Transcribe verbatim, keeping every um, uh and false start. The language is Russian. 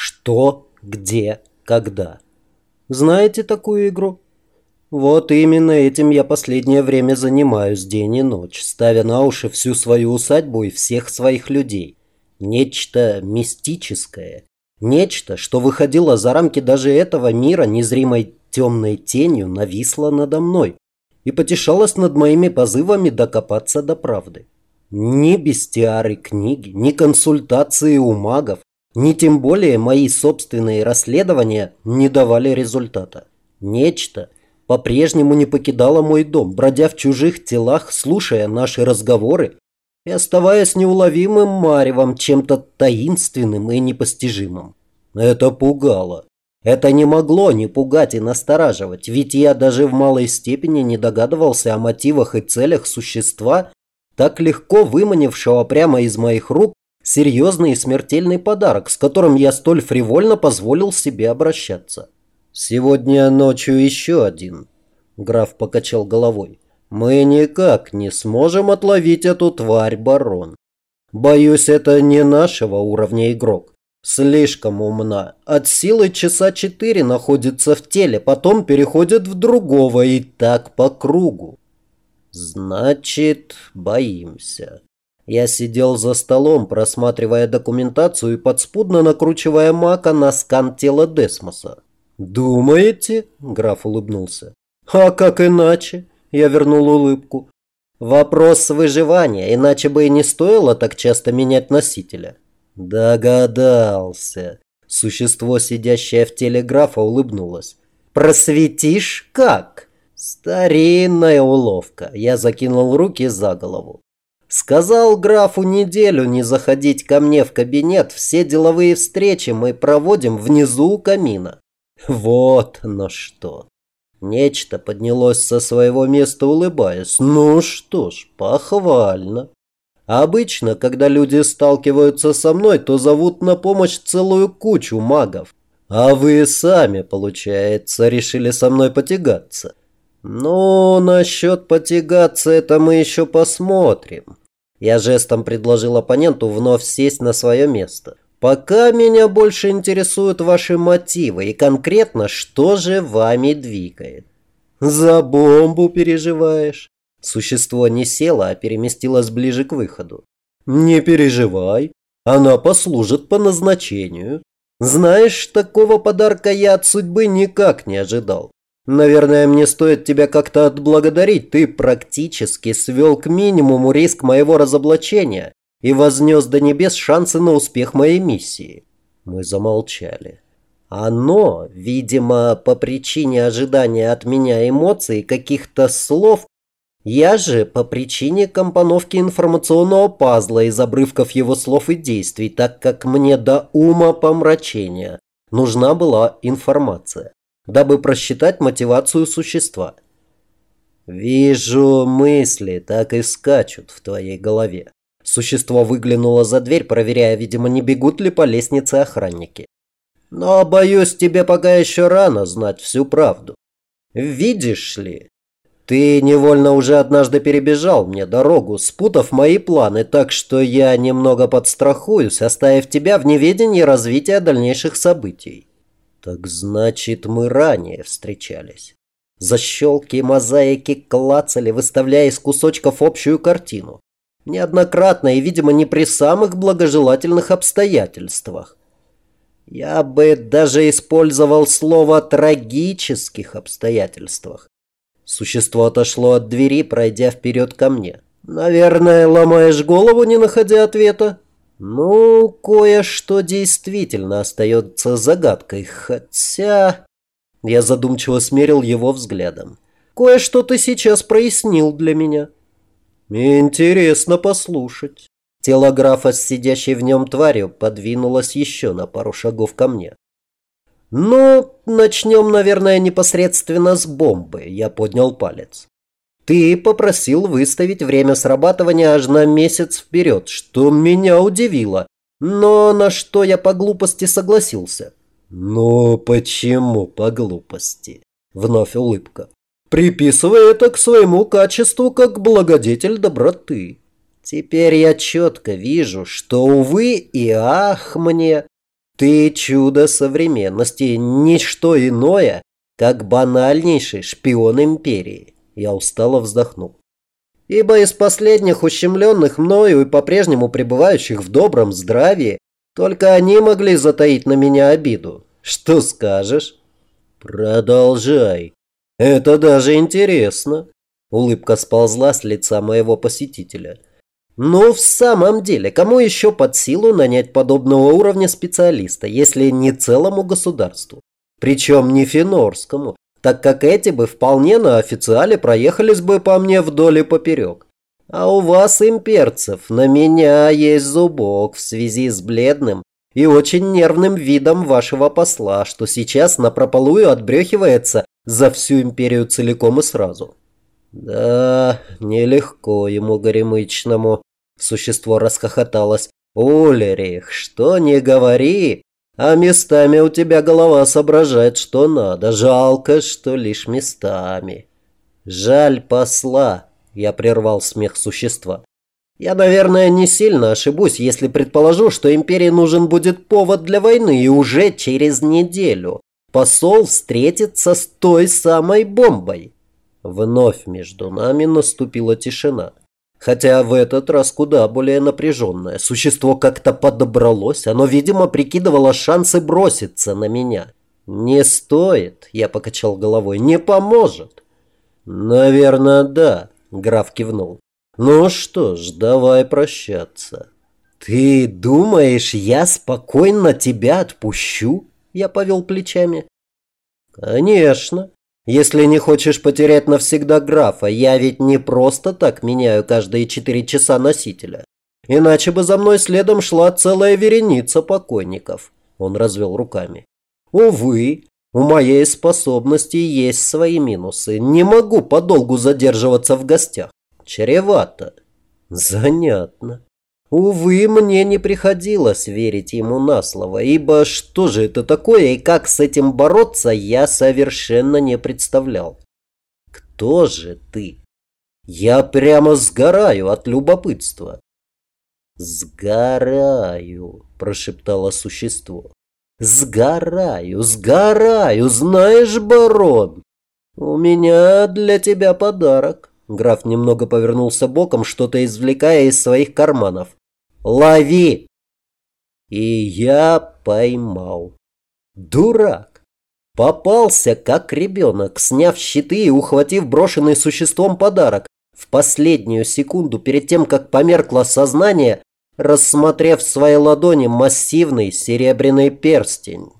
Что, где, когда. Знаете такую игру? Вот именно этим я последнее время занимаюсь день и ночь, ставя на уши всю свою усадьбу и всех своих людей. Нечто мистическое. Нечто, что выходило за рамки даже этого мира, незримой темной тенью нависло надо мной и потешалось над моими позывами докопаться до правды. Ни бестиары книги, ни консультации у магов, ни тем более мои собственные расследования не давали результата. Нечто по-прежнему не покидало мой дом, бродя в чужих телах, слушая наши разговоры и оставаясь неуловимым маревом, чем-то таинственным и непостижимым. Это пугало. Это не могло не пугать и настораживать, ведь я даже в малой степени не догадывался о мотивах и целях существа, так легко выманившего прямо из моих рук серьезный и смертельный подарок, с которым я столь фривольно позволил себе обращаться. «Сегодня ночью еще один», — граф покачал головой. «Мы никак не сможем отловить эту тварь, барон. Боюсь, это не нашего уровня игрок. Слишком умна. От силы часа четыре находится в теле, потом переходит в другого и так по кругу». «Значит, боимся». Я сидел за столом, просматривая документацию и подспудно накручивая мака на скан тела Десмоса. «Думаете?» – граф улыбнулся. «А как иначе?» – я вернул улыбку. «Вопрос выживания, иначе бы и не стоило так часто менять носителя». «Догадался». Существо, сидящее в теле графа, улыбнулось. «Просветишь как?» «Старинная уловка». Я закинул руки за голову. «Сказал графу неделю не заходить ко мне в кабинет. Все деловые встречи мы проводим внизу у камина». Вот оно что. Нечто поднялось со своего места, улыбаясь. «Ну что ж, похвально. Обычно, когда люди сталкиваются со мной, то зовут на помощь целую кучу магов. А вы сами, получается, решили со мной потягаться. Ну, насчет потягаться это мы еще посмотрим». Я жестом предложил оппоненту вновь сесть на свое место. «Пока меня больше интересуют ваши мотивы и конкретно, что же вами двигает». «За бомбу переживаешь?» Существо не село, а переместилось ближе к выходу. «Не переживай, она послужит по назначению. Знаешь, такого подарка я от судьбы никак не ожидал. Наверное, мне стоит тебя как-то отблагодарить. Ты практически свел к минимуму риск моего разоблачения и вознес до небес шансы на успех моей миссии». Мы замолчали. Оно, видимо, по причине ожидания от меня эмоций, каких-то слов, я же по причине компоновки информационного пазла из обрывков его слов и действий, так как мне до ума помрачения нужна была информация, дабы просчитать мотивацию существа. «Вижу, мысли так и скачут в твоей голове». Существо выглянуло за дверь, проверяя, видимо, не бегут ли по лестнице охранники. «Но, боюсь, тебе пока еще рано знать всю правду. Видишь ли, ты невольно уже однажды перебежал мне дорогу, спутав мои планы, так что я немного подстрахуюсь, оставив тебя в неведении развития дальнейших событий». «Так значит, мы ранее встречались». Защелки и мозаики клацали, выставляя из кусочков общую картину. Неоднократно и, видимо, не при самых благожелательных обстоятельствах. Я бы даже использовал слово «трагических обстоятельствах». Существо отошло от двери, пройдя вперед ко мне. «Наверное, ломаешь голову, не находя ответа?» «Ну, кое-что действительно остается загадкой, хотя...» Я задумчиво смерил его взглядом. «Кое-что ты сейчас прояснил для меня». «Интересно послушать». Тело графа с сидящей в нем тварью подвинулось еще на пару шагов ко мне. «Ну, начнем, наверное, непосредственно с бомбы», — я поднял палец. «Ты попросил выставить время срабатывания аж на месяц вперед, что меня удивило, но на что я по глупости согласился». «Ну, почему по глупости?» — вновь улыбка. «Приписывай это к своему качеству как благодетель доброты. Теперь я четко вижу, что, увы и ах мне, Ты чудо современности, ничто иное, как банальнейший шпион империи. Я устало вздохнул. Ибо из последних ущемленных мною и по-прежнему пребывающих в добром здравии только они могли затаить на меня обиду. Что скажешь? Продолжай. Это даже интересно. Улыбка сползла с лица моего посетителя. Ну, в самом деле, кому еще под силу нанять подобного уровня специалиста, если не целому государству? Причем не финорскому, так как эти бы вполне на официале проехались бы по мне вдоль и поперек. А у вас, имперцев, на меня есть зубок в связи с бледным и очень нервным видом вашего посла, что сейчас напропалую отбрехивается за всю империю целиком и сразу. Да, нелегко ему горемычному. Существо расхохоталось. Ульрих, что не говори, а местами у тебя голова соображает, что надо. Жалко, что лишь местами. Жаль посла, я прервал смех существа. Я, наверное, не сильно ошибусь, если предположу, что империи нужен будет повод для войны, и уже через неделю посол встретится с той самой бомбой. Вновь между нами наступила тишина. Хотя в этот раз куда более напряженное. Существо как-то подобралось. Оно, видимо, прикидывало шансы броситься на меня. «Не стоит», — я покачал головой, — «не поможет». «Наверное, да», — граф кивнул. «Ну что ж, давай прощаться». «Ты думаешь, я спокойно тебя отпущу?» — я повел плечами. «Конечно. Если не хочешь потерять навсегда графа, я ведь не просто так меняю каждые четыре часа носителя. Иначе бы за мной следом шла целая вереница покойников». Он развел руками. «Увы, у моей способности есть свои минусы. Не могу подолгу задерживаться в гостях. Чревато». «Занятно. Увы, мне не приходилось верить ему на слово, ибо что же это такое и как с этим бороться, я совершенно не представлял. Кто же ты? Я прямо сгораю от любопытства». «Сгораю», – прошептало существо. «Сгораю, сгораю, знаешь, барон, у меня для тебя подарок». Граф немного повернулся боком, что-то извлекая из своих карманов. «Лови!» И я поймал. Дурак! Попался, как ребенок, сняв щиты и ухватив брошенный существом подарок. В последнюю секунду, перед тем, как померкло сознание, рассмотрев в своей ладони массивный серебряный перстень.